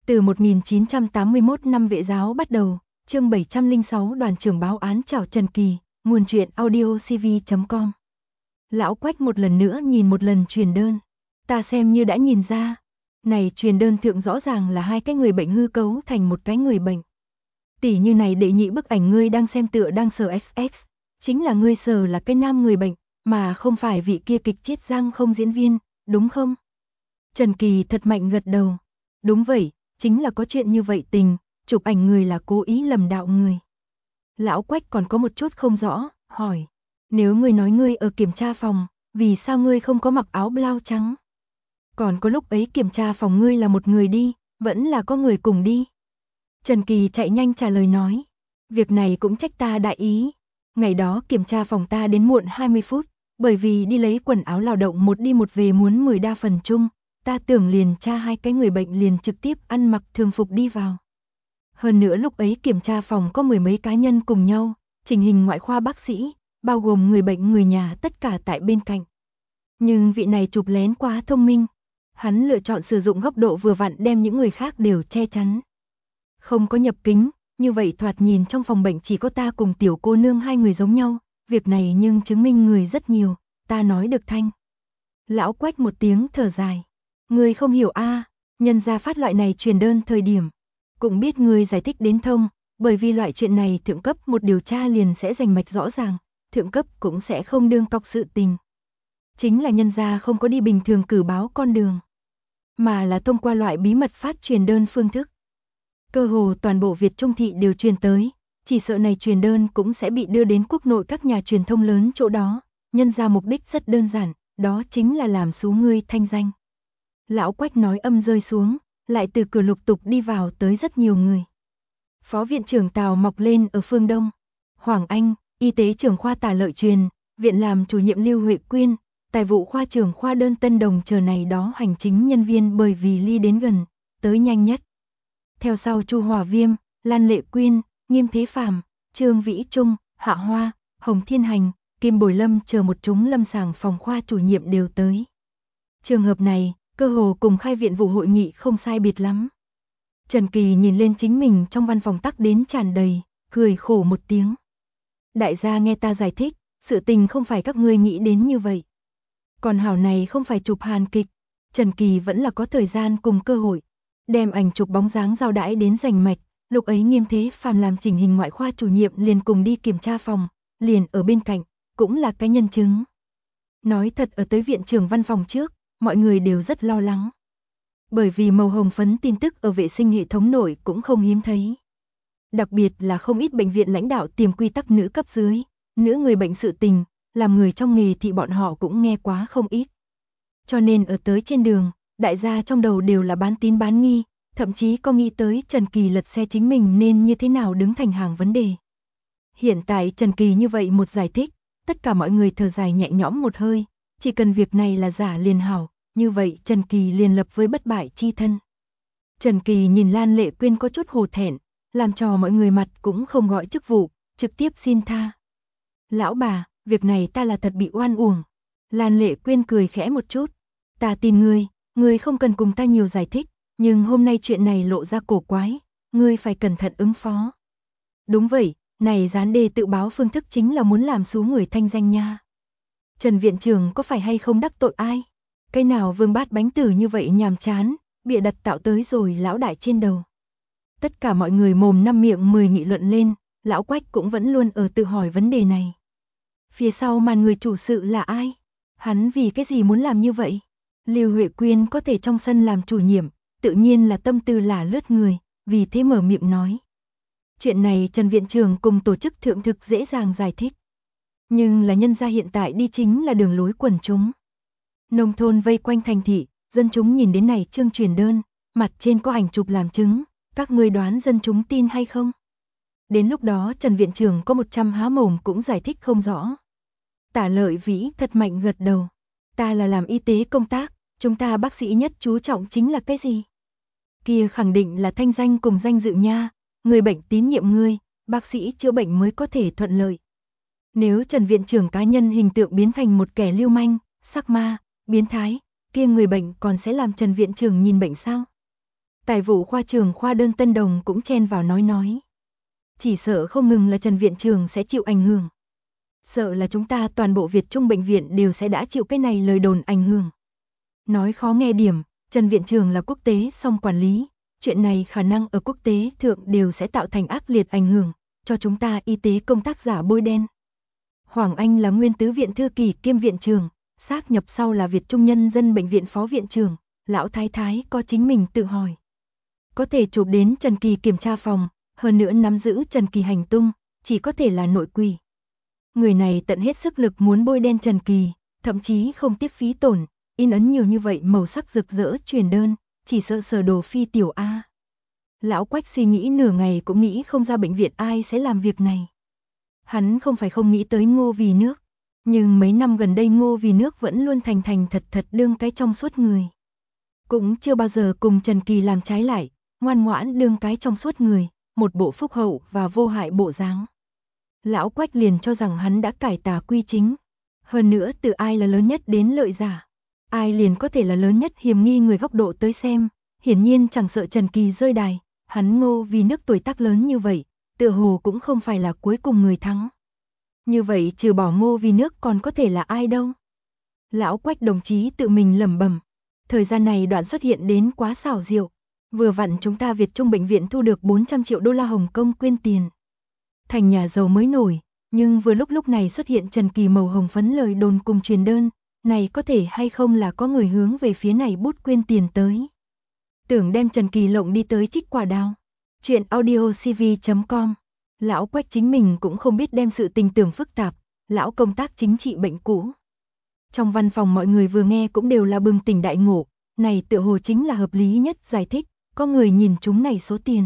Từ 1981 năm Vệ giáo bắt đầu, chương 706 đoàn trưởng báo án chào Trần Kỳ, nguồn truyện audiocv.com. Lão Quách một lần nữa nhìn một lần truyền đơn. Ta xem như đã nhìn ra. Này truyền đơn thượng rõ ràng là hai cái người bệnh hư cấu thành một cái người bệnh. Tỷ như này đệ nhị bức ảnh ngươi đang xem tựa đang sờ XX, chính là ngươi sờ là cái nam người bệnh, mà không phải vị kia kịch chết răng không diễn viên, đúng không? Trần Kỳ thật mạnh gật đầu. Đúng vậy, chính là có chuyện như vậy tình, chụp ảnh người là cố ý lầm đạo người. Lão Quách còn có một chút không rõ, hỏi. Nếu ngươi nói ngươi ở kiểm tra phòng, vì sao ngươi không có mặc áo blau trắng? Còn có lúc ấy kiểm tra phòng ngươi là một người đi, vẫn là có người cùng đi. Trần Kỳ chạy nhanh trả lời nói. Việc này cũng trách ta đại ý. Ngày đó kiểm tra phòng ta đến muộn 20 phút, bởi vì đi lấy quần áo lao động một đi một về muốn 10 đa phần chung. Ta tưởng liền tra hai cái người bệnh liền trực tiếp ăn mặc thường phục đi vào. Hơn nữa lúc ấy kiểm tra phòng có mười mấy cá nhân cùng nhau, chỉnh hình ngoại khoa bác sĩ, bao gồm người bệnh người nhà tất cả tại bên cạnh. Nhưng vị này chụp lén quá thông minh. Hắn lựa chọn sử dụng góc độ vừa vặn đem những người khác đều che chắn. Không có nhập kính, như vậy thoạt nhìn trong phòng bệnh chỉ có ta cùng tiểu cô nương hai người giống nhau, việc này nhưng chứng minh người rất nhiều, ta nói được thanh. Lão Quách một tiếng thở dài. Ngươi không hiểu a, nhân gia phát loại này truyền đơn thời điểm. Cũng biết ngươi giải thích đến thông, bởi vì loại chuyện này thượng cấp một điều tra liền sẽ rành mạch rõ ràng, thượng cấp cũng sẽ không đương cọc sự tình. Chính là nhân gia không có đi bình thường cử báo con đường, mà là thông qua loại bí mật phát truyền đơn phương thức. Cơ hồ toàn bộ Việt Trung thị đều truyền tới, chỉ sợ này truyền đơn cũng sẽ bị đưa đến quốc nội các nhà truyền thông lớn chỗ đó, nhân gia mục đích rất đơn giản, đó chính là làm xú ngươi thanh danh. Lão Quách nói âm rơi xuống, lại từ cửa lục tục đi vào tới rất nhiều người. Phó viện trưởng Tào Mọc lên ở phương Đông, Hoàng Anh, y tế trưởng khoa Tả Lợi Truyền, viện làm chủ nhiệm Lưu Huệ Quyên, tài vụ khoa trưởng khoa Đơn Tân Đồng chờ này đó hành chính nhân viên bởi vì ly đến gần, tới nhanh nhất. Theo sau Chu Hòa Viêm, Lan Lệ Quyên, Nghiêm Thế Phàm, Trương Vĩ Trung, Hạ Hoa, Hồng Thiên Hành, Kim Bồi Lâm chờ một chúng lâm sàng phòng khoa chủ nhiệm đều tới. Trường hợp này, cơ hồ cùng khai viện vụ hội nghị không sai biệt lắm. Trần Kỳ nhìn lên chính mình trong văn phòng tắc đến tràn đầy, cười khổ một tiếng. Đại gia nghe ta giải thích, sự tình không phải các ngươi nghĩ đến như vậy. Còn hảo này không phải chụp hàn kịch, Trần Kỳ vẫn là có thời gian cùng cơ hội. Đem ảnh chụp bóng dáng giao đãi đến rành mạch, lúc ấy Nghiêm Thế Phàm làm chỉnh hình ngoại khoa chủ nhiệm liền cùng đi kiểm tra phòng, liền ở bên cạnh, cũng là cái nhân chứng. Nói thật ở tới viện trưởng văn phòng trước, mọi người đều rất lo lắng. Bởi vì màu hồng phấn tin tức ở vệ sinh hệ thống nội cũng không hiếm thấy. Đặc biệt là không ít bệnh viện lãnh đạo tiềm quy tắc nữ cấp dưới, nữ người bệnh sự tình, làm người trong nghề thì bọn họ cũng nghe quá không ít. Cho nên ở tới trên đường, đại gia trong đầu đều là bán tín bán nghi, thậm chí có nghĩ tới Trần Kỳ lật xe chính mình nên như thế nào đứng thành hàng vấn đề. Hiện tại Trần Kỳ như vậy một giải thích, tất cả mọi người thở dài nhẹ nhõm một hơi, chỉ cần việc này là giả liền hảo, như vậy Trần Kỳ liền lập với bất bại chi thân. Trần Kỳ nhìn Lan Lệ Quyên có chút hổ thẹn, làm cho mọi người mặt cũng không gọi chức vụ, trực tiếp xin tha. Lão bà, việc này ta là thật bị oan uổng. Lan Lệ Quyên cười khẽ một chút. Ta tin ngươi không cần cùng ta nhiều giải thích, nhưng hôm nay chuyện này lộ ra cổ quái, ngươi phải cẩn thận ứng phó. Đúng vậy, này dán đề tự báo phương thức chính là muốn làm xú người thanh danh nha. Trần viện trưởng có phải hay không đắc tội ai? Cái nào vương bát bánh tử như vậy nhàm chán, bịa đặt tạo tới rồi lão đại trên đầu. Tất cả mọi người mồm năm miệng 10 nghị luận lên, lão Quách cũng vẫn luôn ở tự hỏi vấn đề này. Phía sau màn người chủ sự là ai? Hắn vì cái gì muốn làm như vậy? Lưu Huệ Quyên có thể trong sân làm chủ nhiệm, tự nhiên là tâm tư là lướt người, vì thế mở miệng nói. Chuyện này Trần viện trưởng cùng tổ chức thượng thực dễ dàng giải thích. Nhưng là nhân gia hiện tại đi chính là đường lối quần chúng. Nông thôn vây quanh thành thị, dân chúng nhìn đến này chương truyền đơn, mặt trên có ảnh chụp làm chứng, các ngươi đoán dân chúng tin hay không? Đến lúc đó Trần viện trưởng có 100 há mồm cũng giải thích không rõ. Tả Lợi Vĩ thật mạnh gật đầu. Ta là làm y tế công tác, chúng ta bác sĩ nhất chú trọng chính là cái gì? Kia khẳng định là thanh danh cùng danh dự nha, người bệnh tín nhiệm ngươi, bác sĩ chữa bệnh mới có thể thuận lợi. Nếu Trần viện trưởng cá nhân hình tượng biến thành một kẻ lưu manh, sắc ma, biến thái, kia người bệnh còn sẽ làm Trần viện trưởng nhìn bệnh sao? Tài vụ khoa trưởng khoa đơn Tân Đồng cũng chen vào nói. Chỉ sợ không ngừng là Trần viện trưởng sẽ chịu ảnh hưởng. Sợ là chúng ta toàn bộ Việt Trung bệnh viện đều sẽ đã chịu cái này lời đồn ảnh hưởng. Nói khó nghe điểm, Trần viện trưởng là quốc tế song quản lý, chuyện này khả năng ở quốc tế thượng đều sẽ tạo thành ác liệt ảnh hưởng, cho chúng ta y tế công tác giả bôi đen. Hoàng Anh là nguyên tứ viện thư ký kiêm viện trưởng, sáp nhập sau là Việt Trung Nhân dân bệnh viện phó viện trưởng, lão thái thái có chính mình tự hỏi. Có thể chụp đến Trần Kỳ kiểm tra phòng, hơn nữa nắm giữ Trần Kỳ hành tung, chỉ có thể là nội quỷ. Người này tận hết sức lực muốn bôi đen Trần Kỳ, thậm chí không tiếc phí tổn, in ấn nhiều như vậy màu sắc rực rỡ truyền đơn, chỉ sợ sở đồ phi tiểu A. Lão Quách suy nghĩ nửa ngày cũng nghĩ không ra bệnh viện ai sẽ làm việc này. Hắn không phải không nghĩ tới Ngô Vì Nước, nhưng mấy năm gần đây Ngô Vì Nước vẫn luôn thành thành thật thật đương cái trong suốt người. Cũng chưa bao giờ cùng Trần Kỳ làm trái lại, ngoan ngoãn đương cái trong suốt người, một bộ phúc hậu và vô hại bộ dáng. Lão Quách liền cho rằng hắn đã cải tà quy chính. Hơn nữa từ ai là lớn nhất đến lợi giả, ai liền có thể là lớn nhất hiểm nghi người góc độ tới xem, hiển nhiên chẳng sợ Trần Kỳ rơi đài, hắn Ngô Vì Nước tuổi tác lớn như vậy, tựa hồ cũng không phải là cuối cùng người thắng. Như vậy trừ bỏ Ngô Vì Nước còn có thể là ai đâu? Lão Quách đồng chí tự mình lẩm bẩm, thời gian này đoạn xuất hiện đến quá xảo diệu, vừa vặn chúng ta Việt Trung bệnh viện thu được 400 triệu đô la Hồng Kông quyên tiền. Thành nhà giàu mới nổi, nhưng vừa lúc này xuất hiện Trần Kỳ màu hồng phấn lời đồn cùng truyền đơn, này có thể hay không là có người hướng về phía này bút quyên tiền tới. Tưởng đem Trần Kỳ lộng đi tới Trích Quả Đào. Chuyện audiocv.com. Lão Quách chính mình cũng không biết đem sự tình tưởng phức tạp, lão công tác chính trị bệnh cũ. Trong văn phòng mọi người vừa nghe cũng đều là bừng tỉnh đại ngộ, này tựa hồ chính là hợp lý nhất giải thích, có người nhìn chúng này số tiền.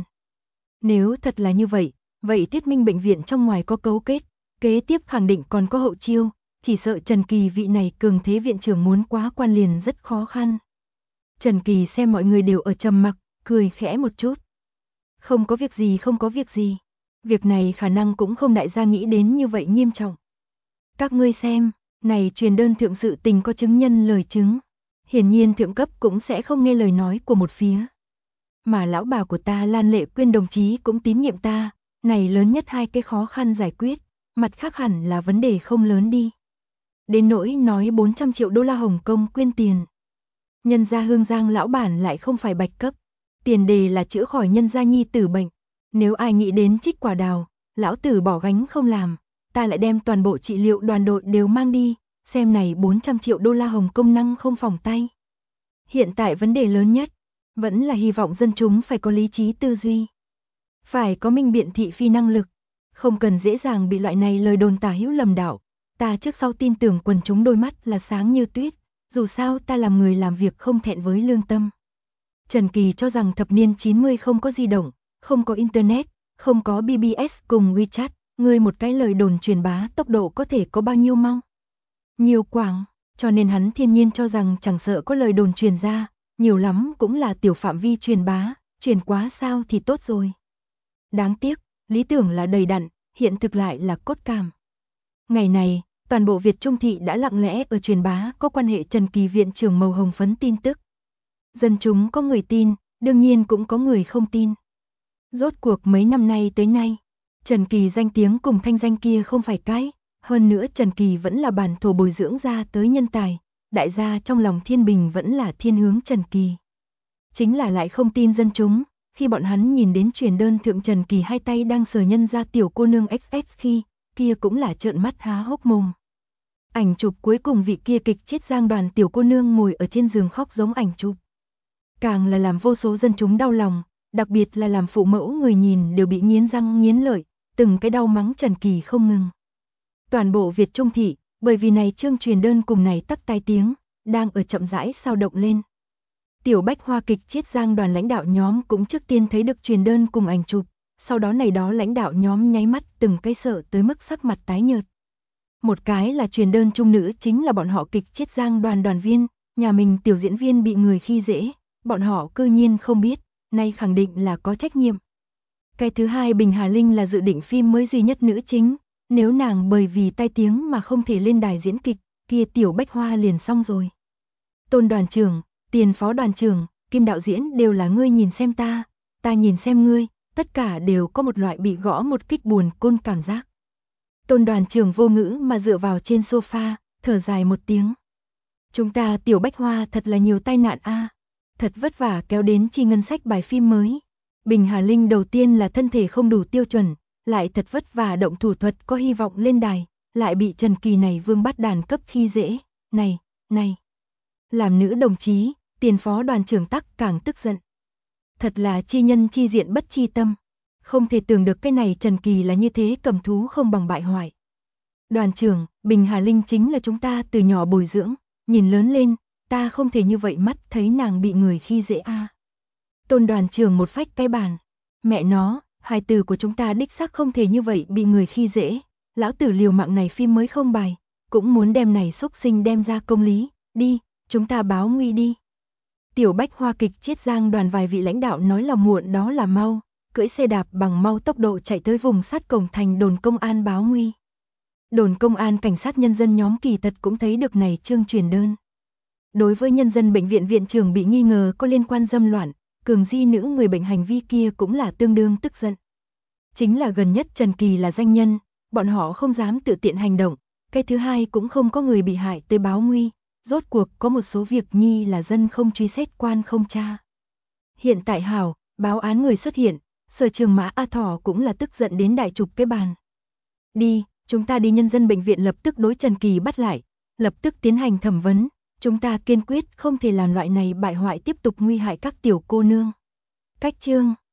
Nếu thật là như vậy, vậy Tiết Minh bệnh viện trong ngoài có cấu kết, kế tiếp khẳng định còn có hậu chiêu, chỉ sợ Trần Kỳ vị này cường thế viện trưởng muốn quá quan liền rất khó khăn. Trần Kỳ xem mọi người đều ở trầm mặc, cười khẽ một chút. Không có việc gì, không có việc gì. Việc này khả năng cũng không đại gia nghĩ đến như vậy nghiêm trọng. Các ngươi xem, này truyền đơn thượng sự tình có chứng nhân lời chứng. Hiển nhiên thượng cấp cũng sẽ không nghe lời nói của một phía. Mà lão bà của ta Lan Lệ Quyên đồng chí cũng tín nhiệm ta, này lớn nhất hai cái khó khăn giải quyết, mặt khác hẳn là vấn đề không lớn đi. Đến nỗi nói 400 triệu đô la Hồng Kông quyên tiền. Nhân gia Hương Giang lão bản lại không phải bạch cấp, tiền đề là chữa khỏi nhân gia nhi tử bệnh. Nếu ai nghĩ đến Trích Quả Đào, lão tử bỏ gánh không làm, ta lại đem toàn bộ trị liệu đoàn đội đều mang đi, xem này 400 triệu đô la Hồng Kông năng không phòng tay. Hiện tại vấn đề lớn nhất, vẫn là hy vọng dân chúng phải có lý trí tư duy. Phải có minh biện thị phi năng lực, không cần dễ dàng bị loại này lời đồn tả hữu lầm đạo. Ta trước sau tin tưởng quần chúng đôi mắt là sáng như tuyết, dù sao ta làm người làm việc không thẹn với lương tâm. Trần Kỳ cho rằng thập niên 90 không có di động, không có internet, không có BBS cùng WeChat, người một cái lời đồn truyền bá tốc độ có thể có bao nhiêu mau? Nhiều quảng, cho nên hắn thiên nhiên cho rằng chẳng sợ có lời đồn truyền ra, nhiều lắm cũng là tiểu phạm vi truyền bá, truyền quá sao thì tốt rồi. Đáng tiếc, lý tưởng là đầy đặn, hiện thực lại là cốt cảm. Ngày này, toàn bộ Việt Trung thị đã lặng lẽ ở truyền bá có quan hệ Trần Kỳ viện trưởng màu hồng phấn tin tức. Dân chúng có người tin, đương nhiên cũng có người không tin. Rốt cuộc mấy năm nay tới nay, Trần Kỳ danh tiếng cùng thanh danh kia không phải cái, hơn nữa Trần Kỳ vẫn là bản thổ bồi dưỡng ra tới nhân tài, đại gia trong lòng thiên bình vẫn là thiên hướng Trần Kỳ. Chính là lại không tin dân chúng, khi bọn hắn nhìn đến truyền đơn thượng Trần Kỳ hai tay đang sờ nhân ra tiểu cô nương XX khi, kia cũng là trợn mắt há hốc mồm. Ảnh chụp cuối cùng vị kia kịch chết Giang Đoàn tiểu cô nương ngồi ở trên giường khóc giống ảnh chụp. Càng là làm vô số dân chúng đau lòng, đặc biệt là làm phụ mẫu người nhìn đều bị nghiến răng nghiến lợi, từng cái đau mắng Trần Kỳ không ngừng. Toàn bộ Việt Trung thị, bởi vì này chương truyền đơn cùng này tắc tai tiếng, đang ở chậm rãi sao động lên. Tiểu Bách Hoa kịch chết Giang Đoàn lãnh đạo nhóm cũng trước tiên thấy được truyền đơn cùng ảnh chụp, sau đó này đó lãnh đạo nhóm nháy mắt từng cái sợ tới mức sắc mặt tái nhợt. Một cái là truyền đơn trung nữ chính là bọn họ kịch chết Giang Đoàn đoàn viên, nhà mình tiểu diễn viên bị người khi dễ, bọn họ cư nhiên không biết, nay khẳng định là có trách nhiệm. Cái thứ hai Bình Hà Linh là dự định phim mới duy nhất nữ chính, nếu nàng bởi vì tai tiếng mà không thể lên đài diễn kịch, kia tiểu Bách Hoa liền xong rồi. Tôn đoàn trưởng, tiền phó đoàn trưởng, Kim đạo diễn đều là ngươi nhìn xem ta nhìn xem ngươi, tất cả đều có một loại bị gõ một kích buồn côn cảm giác. Tôn đoàn trưởng vô ngữ mà dựa vào trên sofa, thở dài một tiếng. Chúng ta Tiểu Bách Hoa thật là nhiều tai nạn a, thật vất vả kéo đến chi ngân sách bài phim mới. Bình Hà Linh đầu tiên là thân thể không đủ tiêu chuẩn, lại thật vất vả động thủ thuật có hy vọng lên đài, lại bị Trần Kỳ này vương bắt đàn cấp khi dễ. Này. Làm nữ đồng chí, tiền phó đoàn trưởng tắc càng tức giận. Thật là chi nhân chi diện bất chi tâm. Không thể tưởng được cái này Trần Kỳ là như thế cầm thú không bằng bại hoại. Đoàn trưởng, Bình Hà Linh chính là chúng ta từ nhỏ bồi dưỡng, nhìn lớn lên, ta không thể như vậy mắt thấy nàng bị người khi dễ a. Tôn đoàn trưởng một phách cái bàn. Mẹ nó, hài tử của chúng ta đích xác không thể như vậy bị người khi dễ. Lão tử liều mạng này phim mới không bài, cũng muốn đem này xúc sinh đem ra công lý. Đi, chúng ta báo nguy đi. Tiểu Bách Hoa kịch Chiết Giang đoàn vài vị lãnh đạo nói là muộn đó là mau, cưỡi xe đạp bằng mau tốc độ chạy tới vùng sát cổng thành đồn công an báo nguy. Đồn công an cảnh sát nhân dân nhóm kỳ thật cũng thấy được này chương truyền đơn. Đối với nhân dân bệnh viện viện trưởng bị nghi ngờ có liên quan dâm loạn, cường di nữ người bệnh hành vi kia cũng là tương đương tức giận. Chính là gần nhất Trần Kỳ là danh nhân, bọn họ không dám tự tiện hành động, cái thứ hai cũng không có người bị hại tới báo nguy, rốt cuộc có một số việc nhi là dân không truy xét quan không tra. Hiện tại hảo, báo án người xuất hiện, Sở Trường Mã A Thỏ cũng là tức giận đến đại trục cái bàn. Đi, chúng ta đi nhân dân bệnh viện lập tức đối Trần Kỳ bắt lại, lập tức tiến hành thẩm vấn, chúng ta kiên quyết không thể làm loại này bại hoại tiếp tục nguy hại các tiểu cô nương. Cách chương